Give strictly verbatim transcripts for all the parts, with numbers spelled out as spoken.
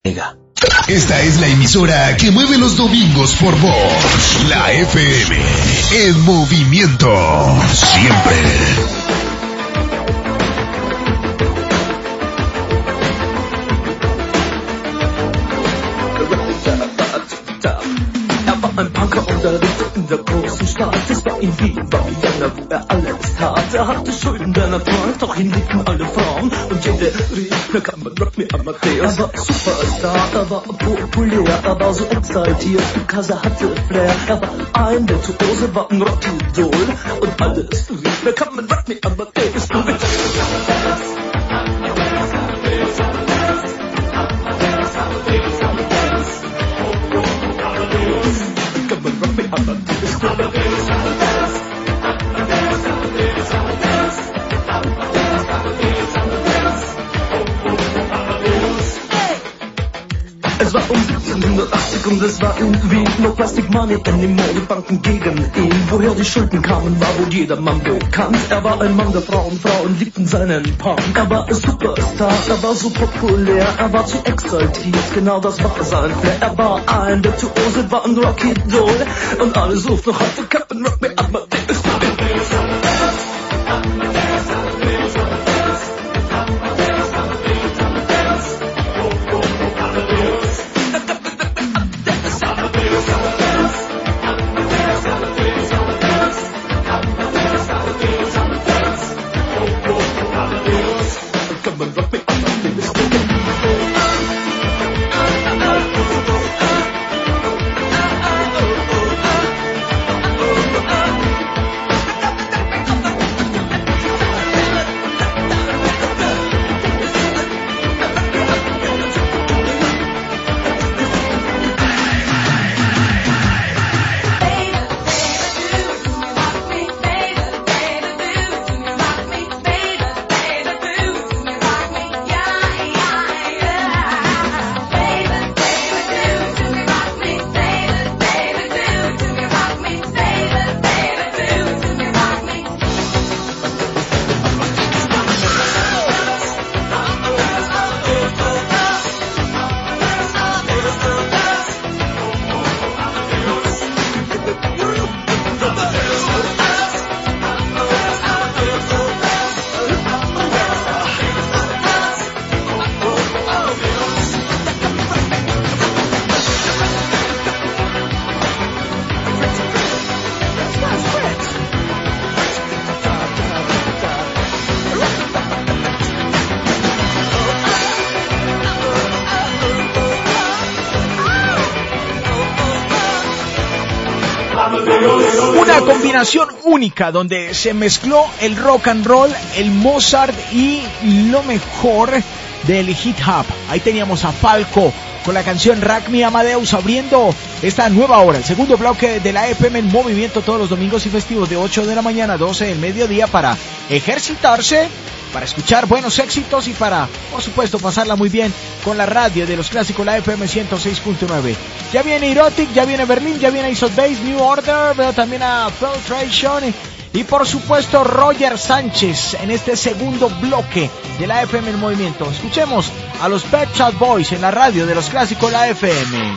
Esta es la emisora que mueve los domingos por vos. La F M. En movimiento. Siempre. Ein Punker unterrichtet in der großen Stadt. Es war in Wien, war Vienna, wo er alles tat. Er hatte Schulden, denn er Freund, doch ihn liebten alle Frauen. Und jede rief, na kann man Rock me Amadeus. Er war Superstar, er war populär, er war so exaltiert, because er hatte Flair. Er war ein Virtuose, war ein Rockidol. Und alles rief, na kann man Rock me Amadeus. Es war um siebzehnhundertachtzig und es war in Wien. No Plastic Money anymore, die Banken gegen ihn. Woher die Schulden kamen, war wohl jedermann bekannt. Er war ein Mann der Frauen, Frauen liebten seinen Punk. Er war ein Superstar, er war so populär, er war zu exaltiert, genau das war sein Flair. Er war ein Virtuose, war ein Rockidol. Und alle suchten noch heute Captain Rock me Amadeus. Una combinación única donde se mezcló el rock and roll, el Mozart y lo mejor del hip hop. Ahí teníamos a Falco con la canción Rock Me Amadeus abriendo esta nueva hora, el segundo bloque de la F M en movimiento todos los domingos y festivos de ocho de la mañana a doce del mediodía para ejercitarse, para escuchar buenos éxitos y para, por supuesto, pasarla muy bien con la radio de los clásicos, la F M ciento seis punto nueve. Ya viene Erotic, ya viene Berlín, ya viene Ace of Base, New Order, veo también a Filtration y por supuesto Roger Sánchez en este segundo bloque de la F M en movimiento. Escuchemos a los Pet Shop Boys en la radio de los clásicos, la F M.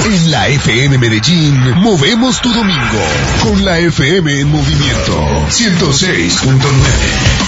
En la F M Medellín, movemos tu domingo con la F M en movimiento ciento seis punto nueve.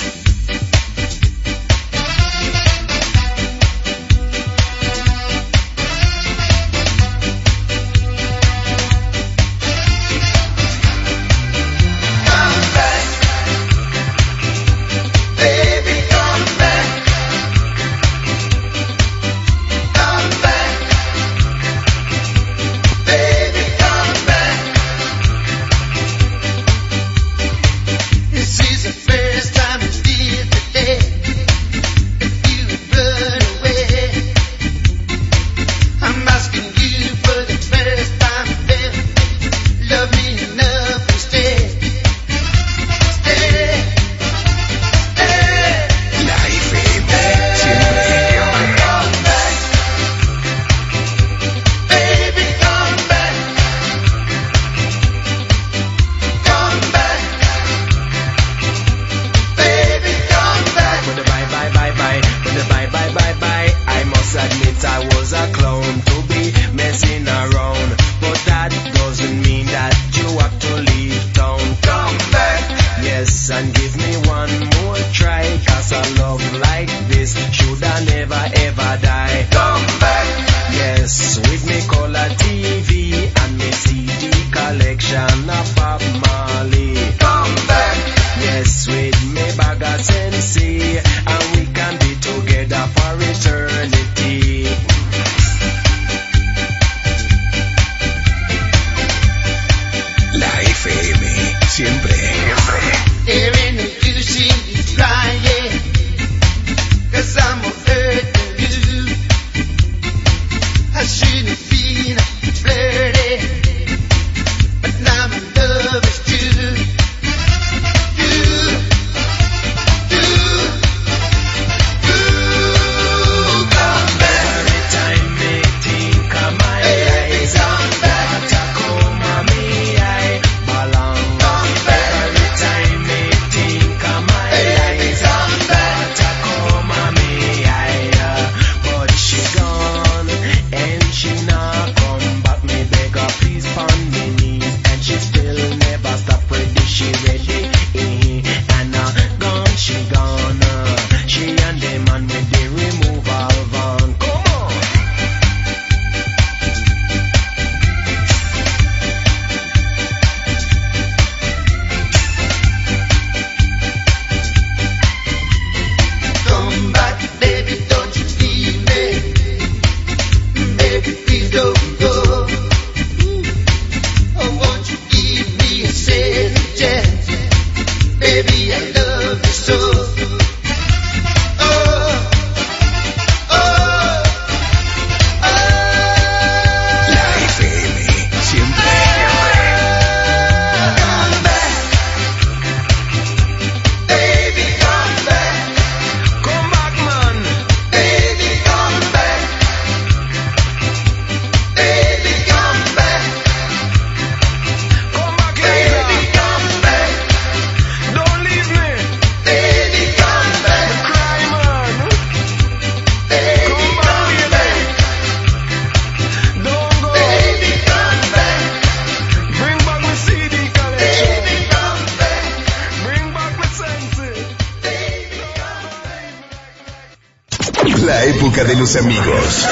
La época de los amigos.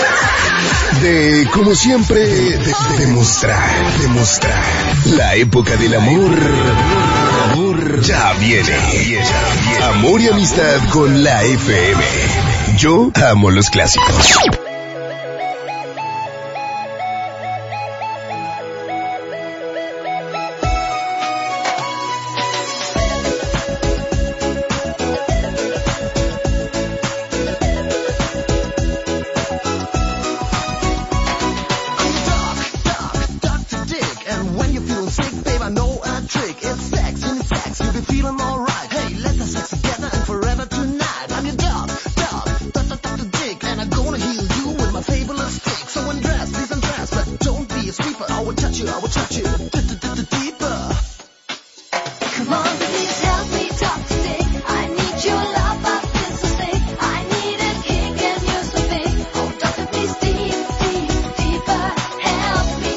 De, como siempre, de, de demostrar, demostrar. La época del amor, amor ya viene. Amor y amistad con la F M. Yo amo los clásicos. Help me.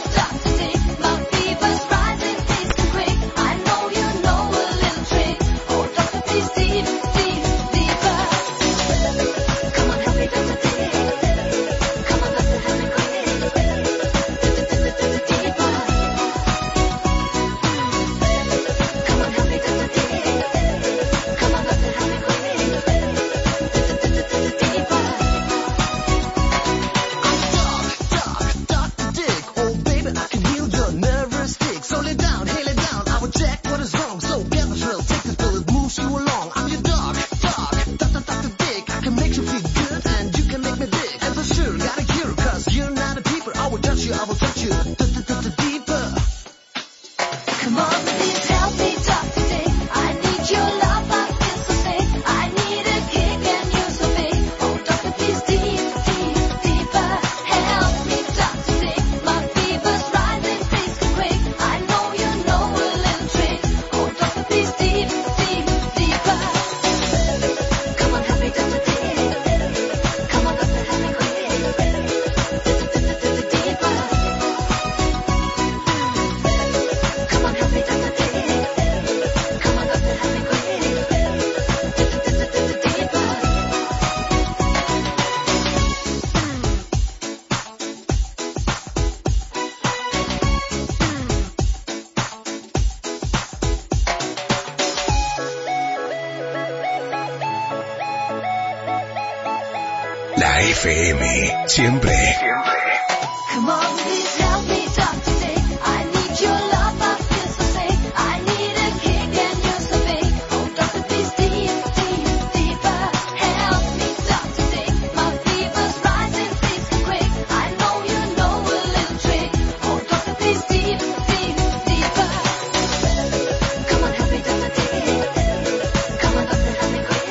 La F M, siempre. Siempre. Come on, please help me talk today. I need your love, I feel so safe. I need a kick and you're so big. Oh, doctor, please deep, deep, deeper. Help me talk today. My fever's rising, please come quick. I know you know a little trick. Oh, doctor, please deep, deep, deeper. Come on, help me talk today. Come on, doctor, help me quick.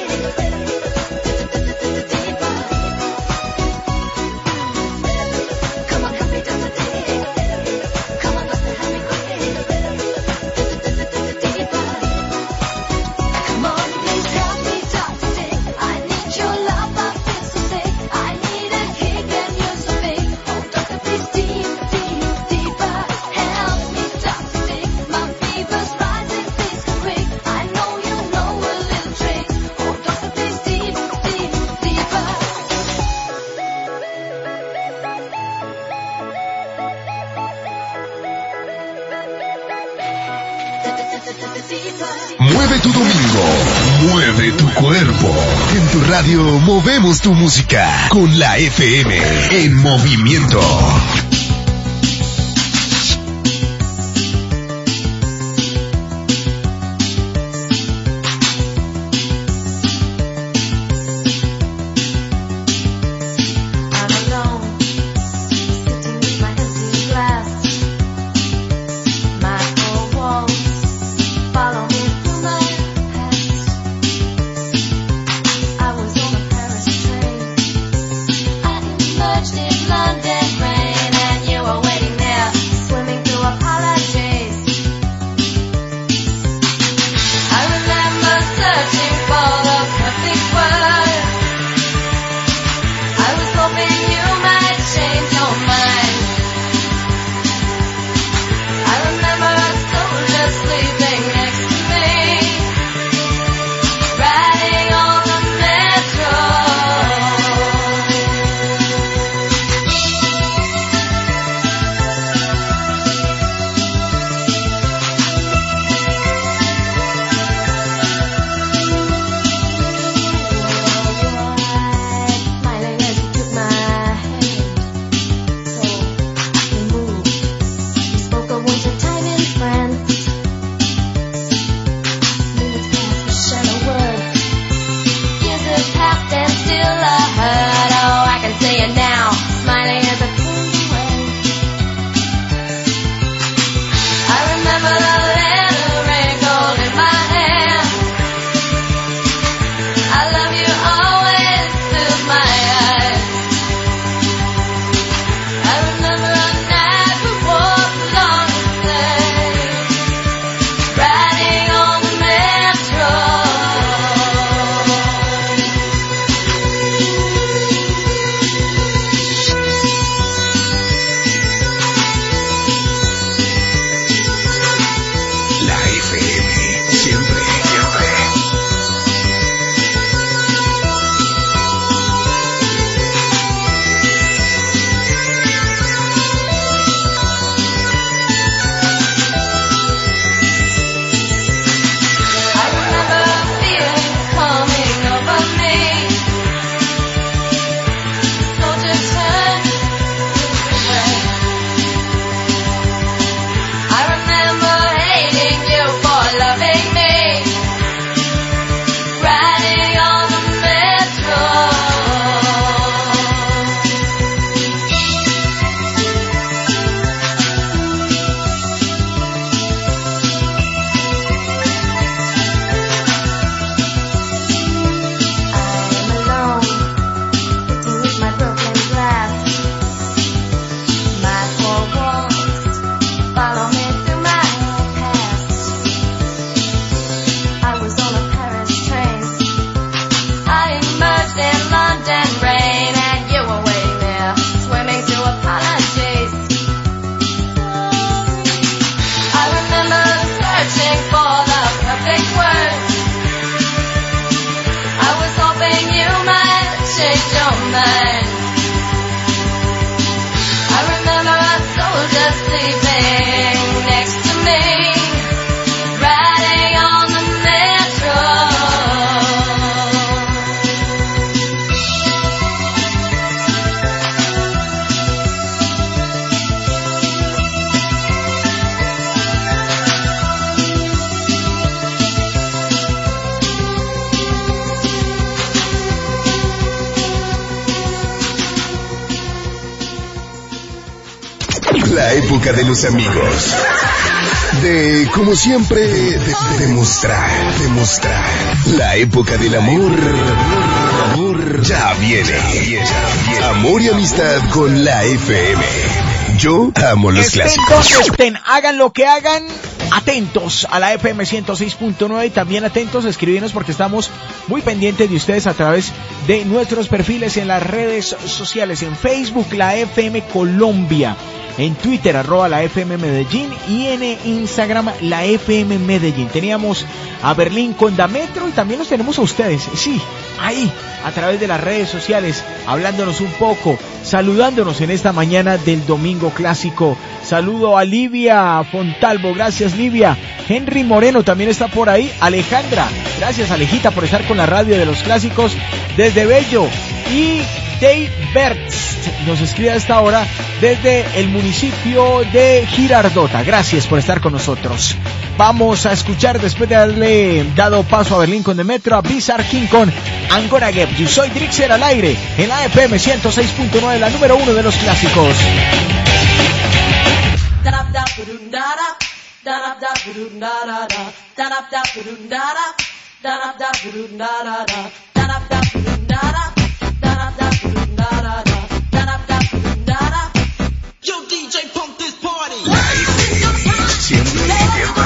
Deeper. Come on, help me talk today. Come on, doctor, help me quick. Deeper. Come on, please help me talk today. I need your love, I feel so sick. I need a kick and you're so big. Oh, doctor, please deep, deep, deeper. Help me talk today. My fever's rising, please come quick. I know you know a little trick. Oh, doctor, please deep, deep, deeper. Mueve tu domingo, mueve tu cuerpo. En tu radio movemos tu música con la F M en movimiento. I'm alone, sitting with my empty glass. My four walls follow me through my past. I was on a Paris train. I emerged in London rain. La época de los amigos. De, como siempre, de- de- demostrar, demostrar. La época del amor. Amor ya viene. Amor y amistad con la F M. Yo amo los Estén clásicos. donde estén, hagan lo que hagan, atentos a la F M ciento seis punto nueve y también atentos a escribirnos porque estamos muy pendientes de ustedes a través de nuestros perfiles en las redes sociales, en Facebook la F M Colombia, en Twitter arroba la F M Medellín y en Instagram la F M Medellín. Teníamos a Berlín con Dametro y también los tenemos a ustedes, sí, ahí, a través de las redes sociales, hablándonos un poco, saludándonos en esta mañana del domingo clásico. Saludo a Livia Fontalvo, gracias Livia. Henry Moreno también está por ahí. Alejandra, gracias Alejita por estar con la radio de los clásicos desde Bello. Y Dave Bertz nos escribe a esta hora desde el municipio de Girardota. Gracias por estar con nosotros. Vamos a escuchar, después de haberle dado paso a Berlín con Demetro, a Bizarre King con I'm Gonna Get You. Soy Drixer al aire en la F M ciento seis punto nueve, la número uno de los clásicos. Yo D J pump this party. La F M siempre, siempre.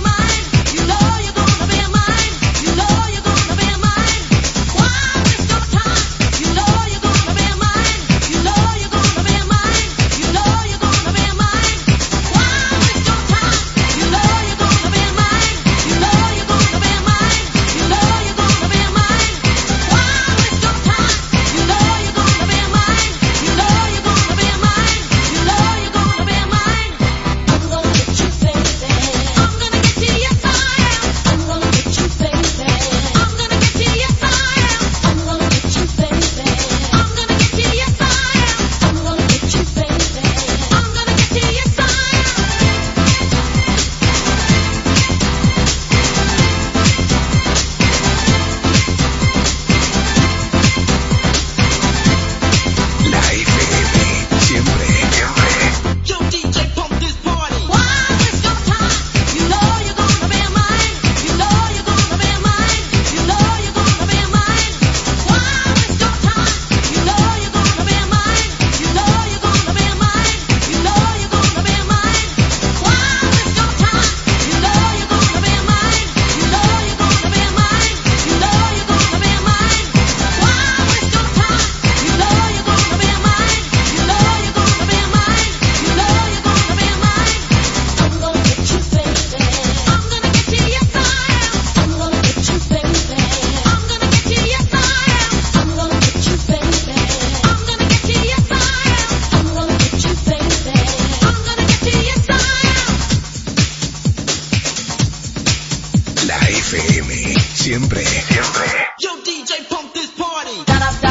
Siempre, siempre. Yo D J pump this party.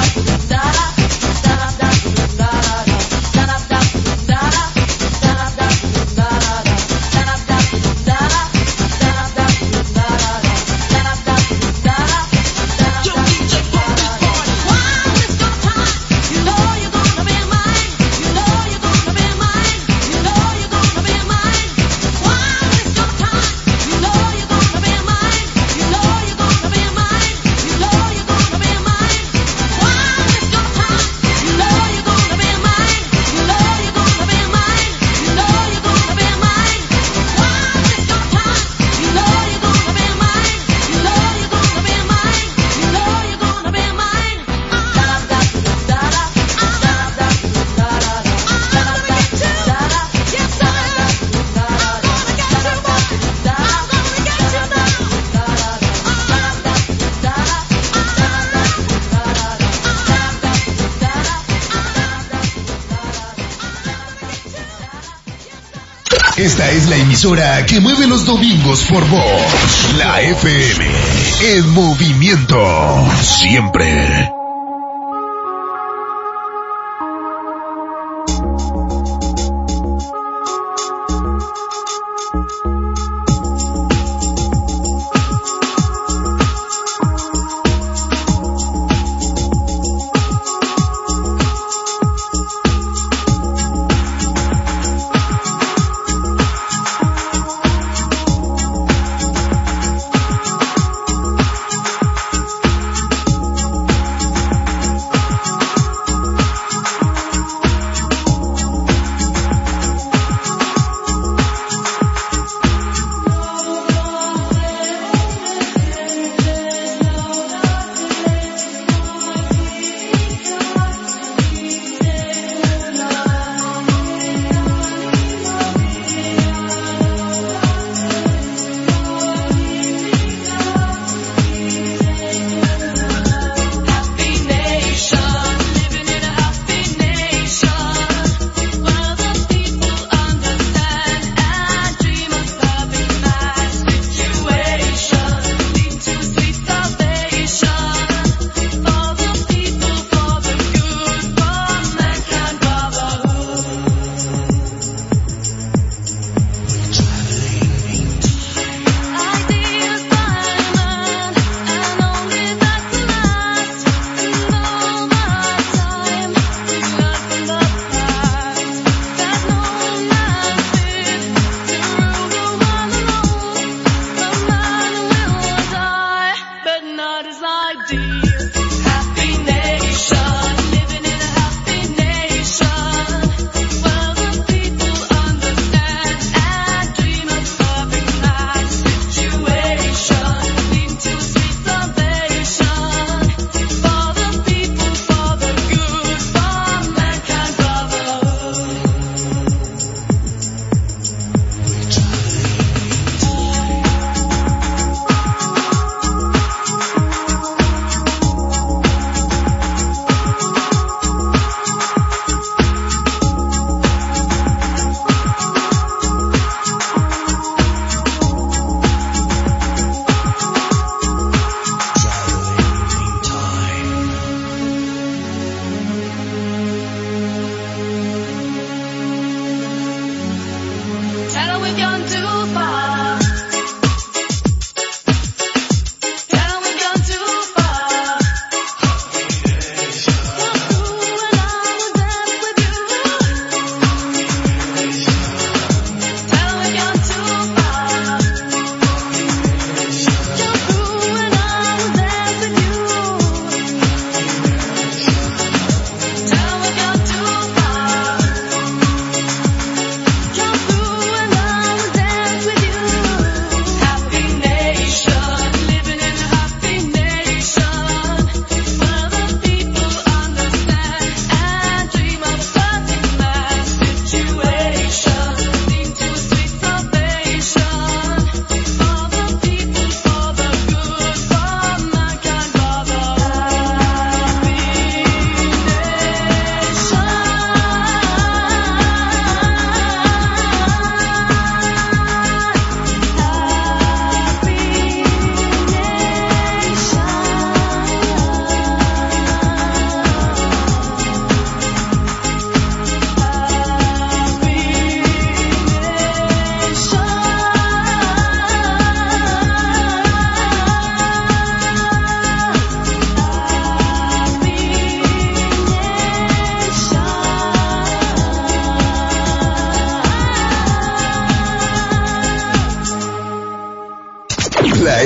Esta es la emisora que mueve los domingos por vos. La F M. En movimiento. Siempre.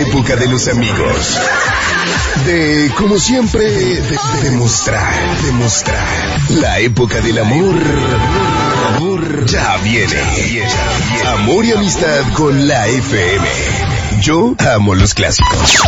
época de los amigos. De, como siempre, de, de demostrar, demostrar. La época del amor, amor ya viene. Amor y amistad con la F M. Yo amo los clásicos.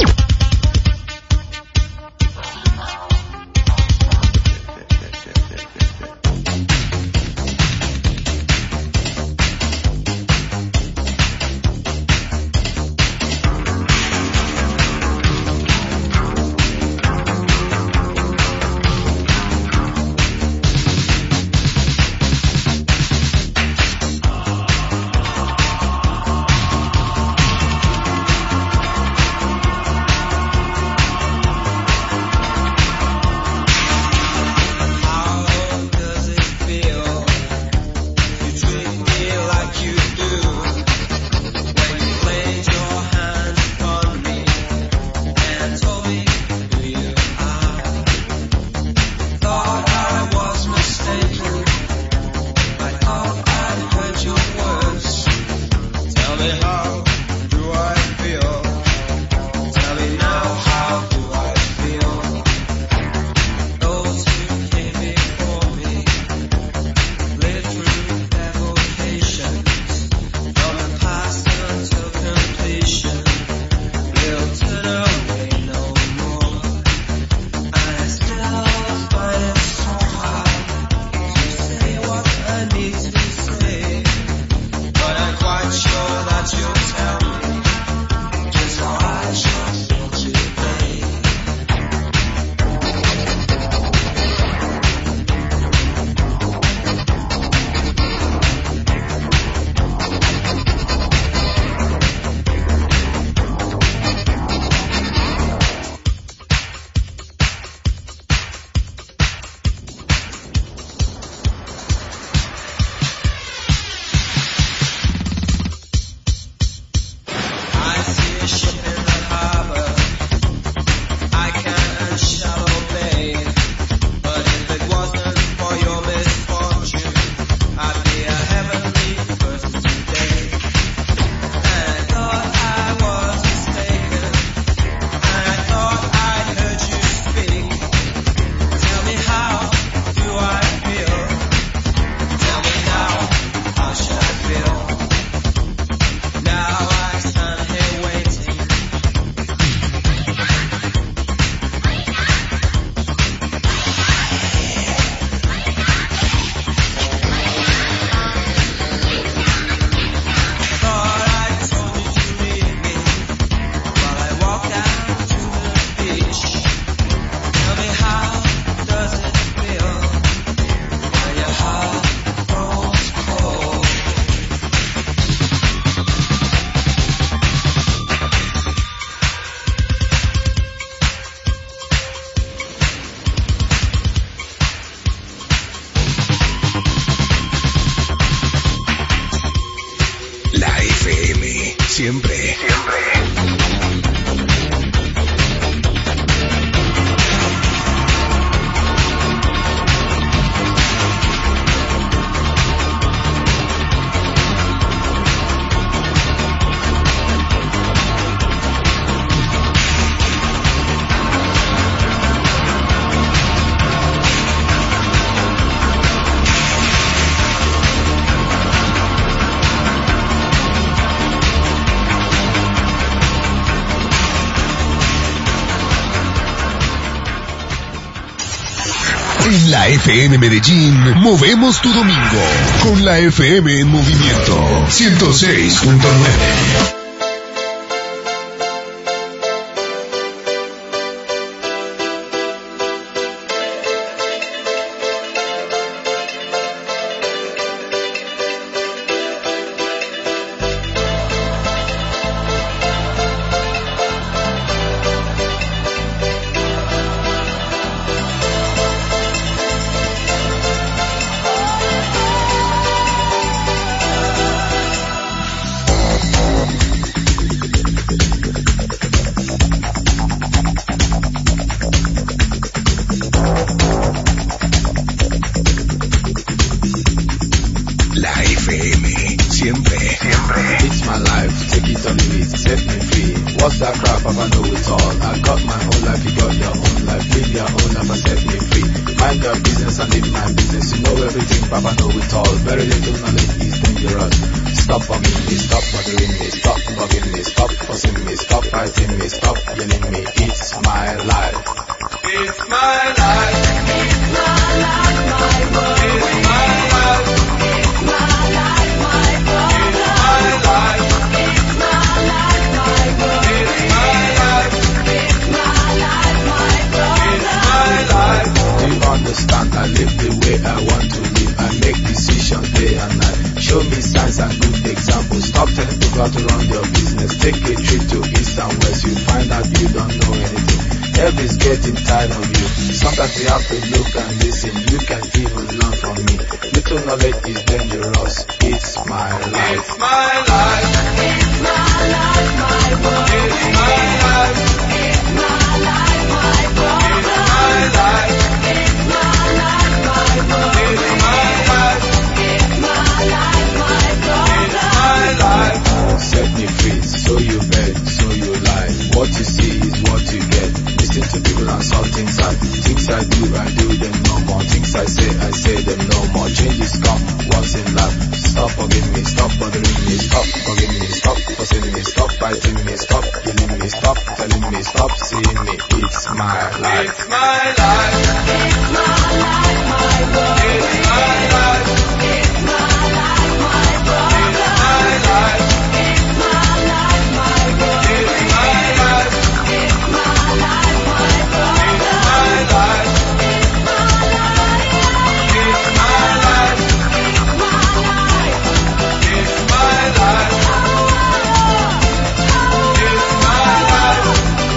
Siempre, siempre. En la F M Medellín, movemos tu domingo con la F M en movimiento ciento seis punto nueve. that crap, Papa know it all. I got my own life, you got your own life. Live your own life and set me free. Mind your business and live my business. You know everything, Papa know it all. Very little knowledge is dangerous. Stop bugging me, stop bothering me, stop bugging me, stop fussing me, stop fighting me, stop yelling me. It's my life. It's my life. It's my life, my world. It's my life. It's my life, my world. It's my life. It's my life, my world. It's my life. It's my life, my world. It's my life. Do you understand? I live the way I want to live. I make decisions day and night. Show me signs and good examples. Stop telling people how to run your business. Take a trip to east and west. You find out you don't know anything. Everybody's getting tired of you. Sometimes you have to look and listen. You can even learn from me. Little knowledge is dangerous. It's my life. It's my life. It's my life, my world. It's my life. It's my life, my world. It's my life. It's my life, my world. It's my life. It's my life, my world. It's my life. Set me free, so you beg, so you lie. What you see is what you get. Listen to people and saw things I Things I do, I do them no more. Things I say, I say them no more. Changes come once in life. Stop forgiving me, stop bothering me, stop forgiving me, stop fussing me, stop fighting me, stop killing me, stop telling me, stop seeing me. It's my life. It's my life. It's my life, my world. It's my life. It's my life, my world. It's my life. It's my life, my world. It's my life. It's my life, my world. It's my life. It's my life. It's my life. It's my life. It's my life. It's my life.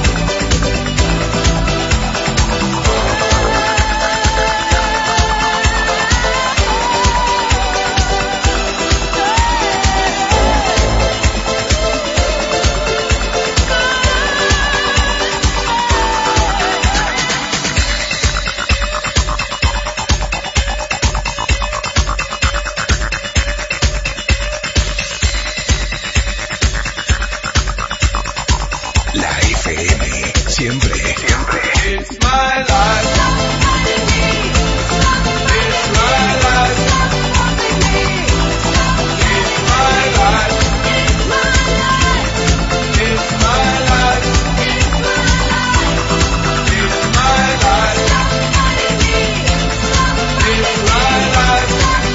La F M, siempre, siempre. It's my life. It's my life. It's my life. It's my life. It's my life. It's my life. It's my life.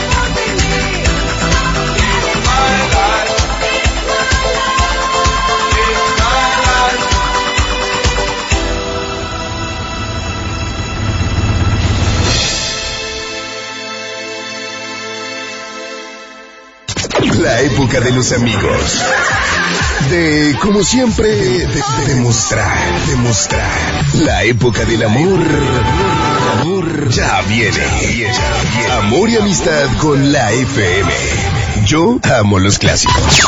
La época de los amigos. De, como siempre, de, de demostrar, demostrar. La época del amor. Amor ya viene. Amor y amistad con la F M. Yo amo los clásicos.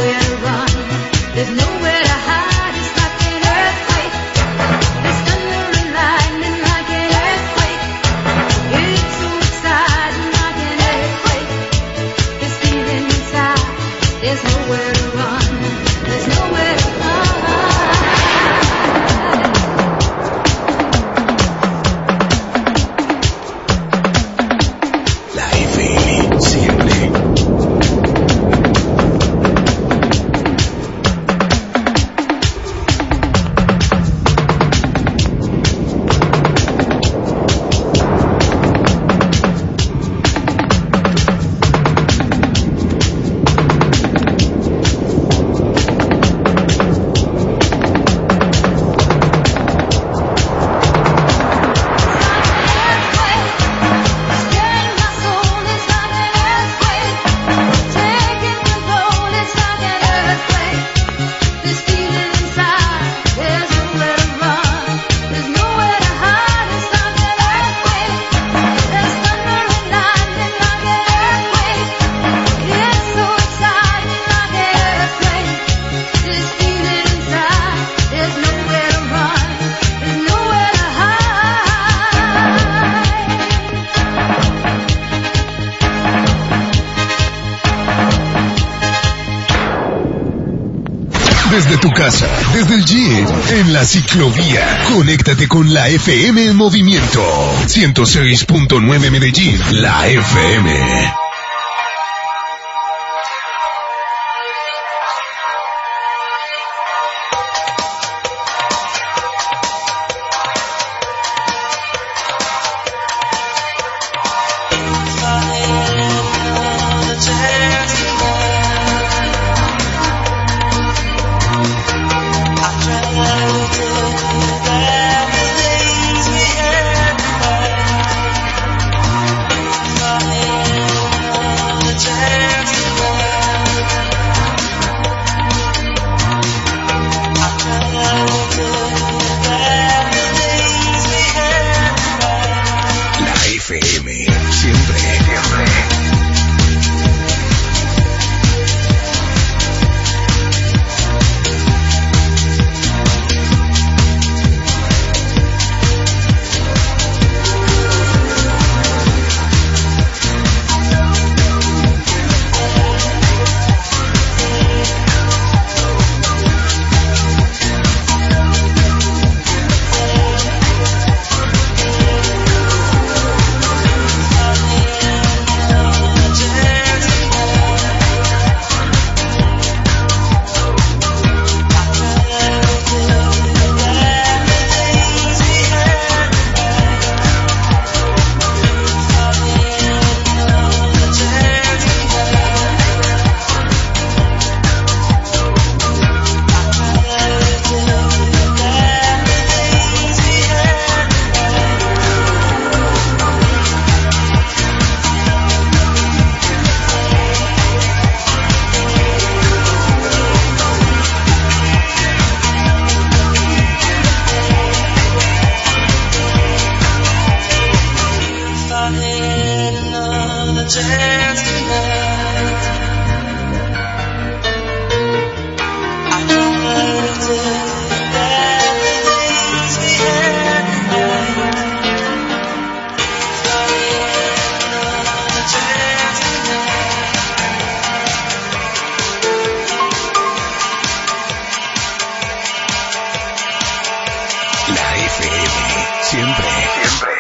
nowhere to run. There's nowhere to hide. It's like an earthquake. There's thunder and lightning like an earthquake. It's so exciting like an earthquake. This feeling inside. There's nowhere to run. There's nowhere to hide. La F M siempre. Scaring my soul, it's like an earthquake. Taking control, it's like an earthquake. This feeling inside, there's nowhere to run. There's nowhere to hide, it's like an earthquake. There's thunder and lightning like an earthquake. It's so exciting like an earthquake. This feeling inside, there's nowhere to run. There's nowhere to hide. Desde tu casa, desde el gym, en la ciclovía, conéctate con la F M en movimiento. ciento seis punto nueve Medellín, la F M. La F M, siempre, siempre. La F M, siempre, siempre.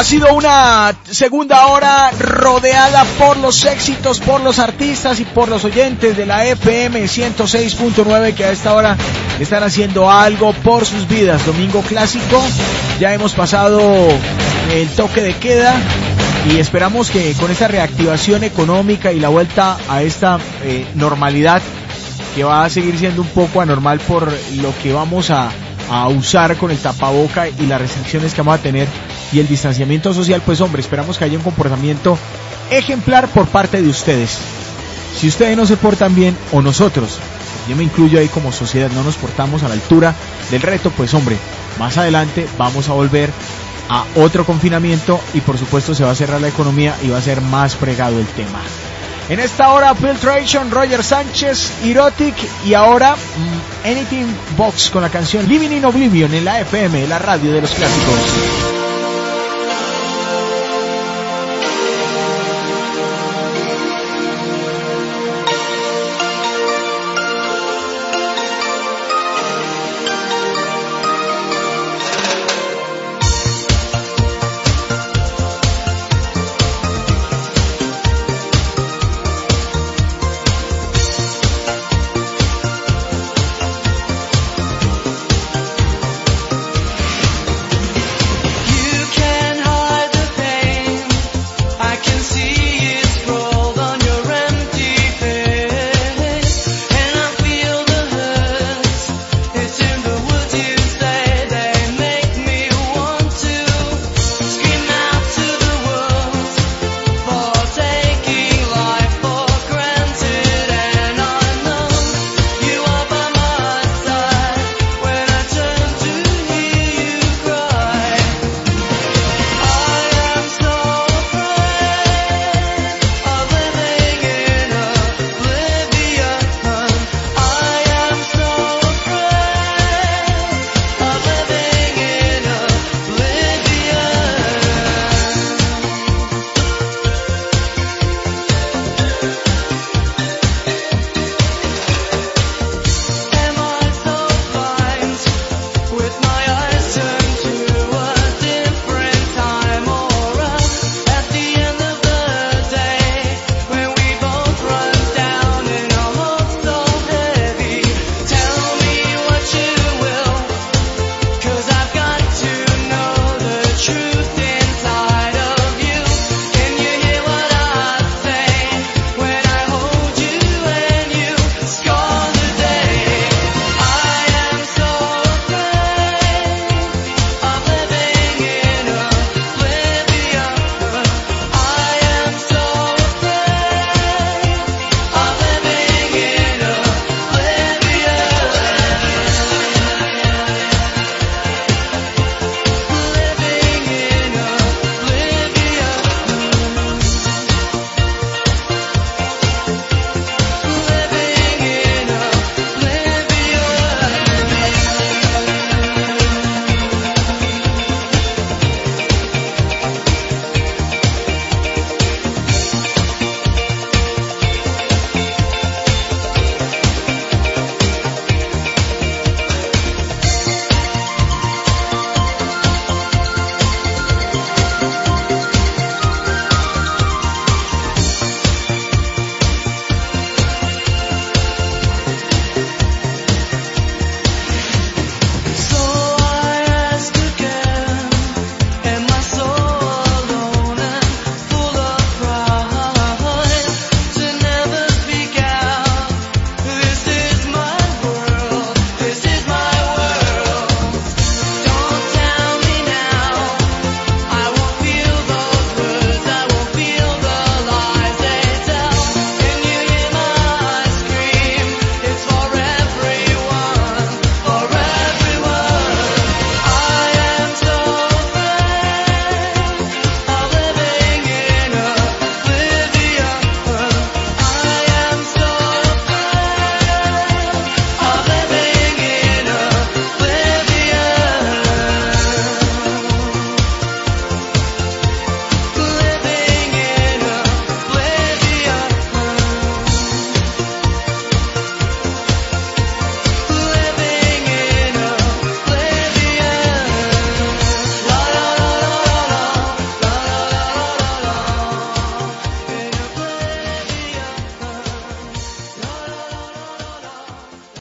sido una segunda hora rodeada por los éxitos, por los artistas y por los oyentes de la F M ciento seis punto nueve que a esta hora están haciendo algo por sus vidas. Domingo clásico, ya hemos pasado el toque de queda y esperamos que con esta reactivación económica y la vuelta a esta eh, normalidad, que va a seguir siendo un poco anormal por lo que vamos a, a usar con el tapaboca y las restricciones que vamos a tener y el distanciamiento social, pues hombre, esperamos que haya un comportamiento ejemplar por parte de ustedes. Si ustedes no se portan bien, o nosotros, yo me incluyo ahí como sociedad, no nos portamos a la altura del reto, pues hombre, más adelante vamos a volver a otro confinamiento y por supuesto se va a cerrar la economía y va a ser más fregado el tema. En esta hora, Filtration, Roger Sánchez, Erotic y ahora mm, Anything Box con la canción Living in Oblivion en la F M, la radio de los clásicos.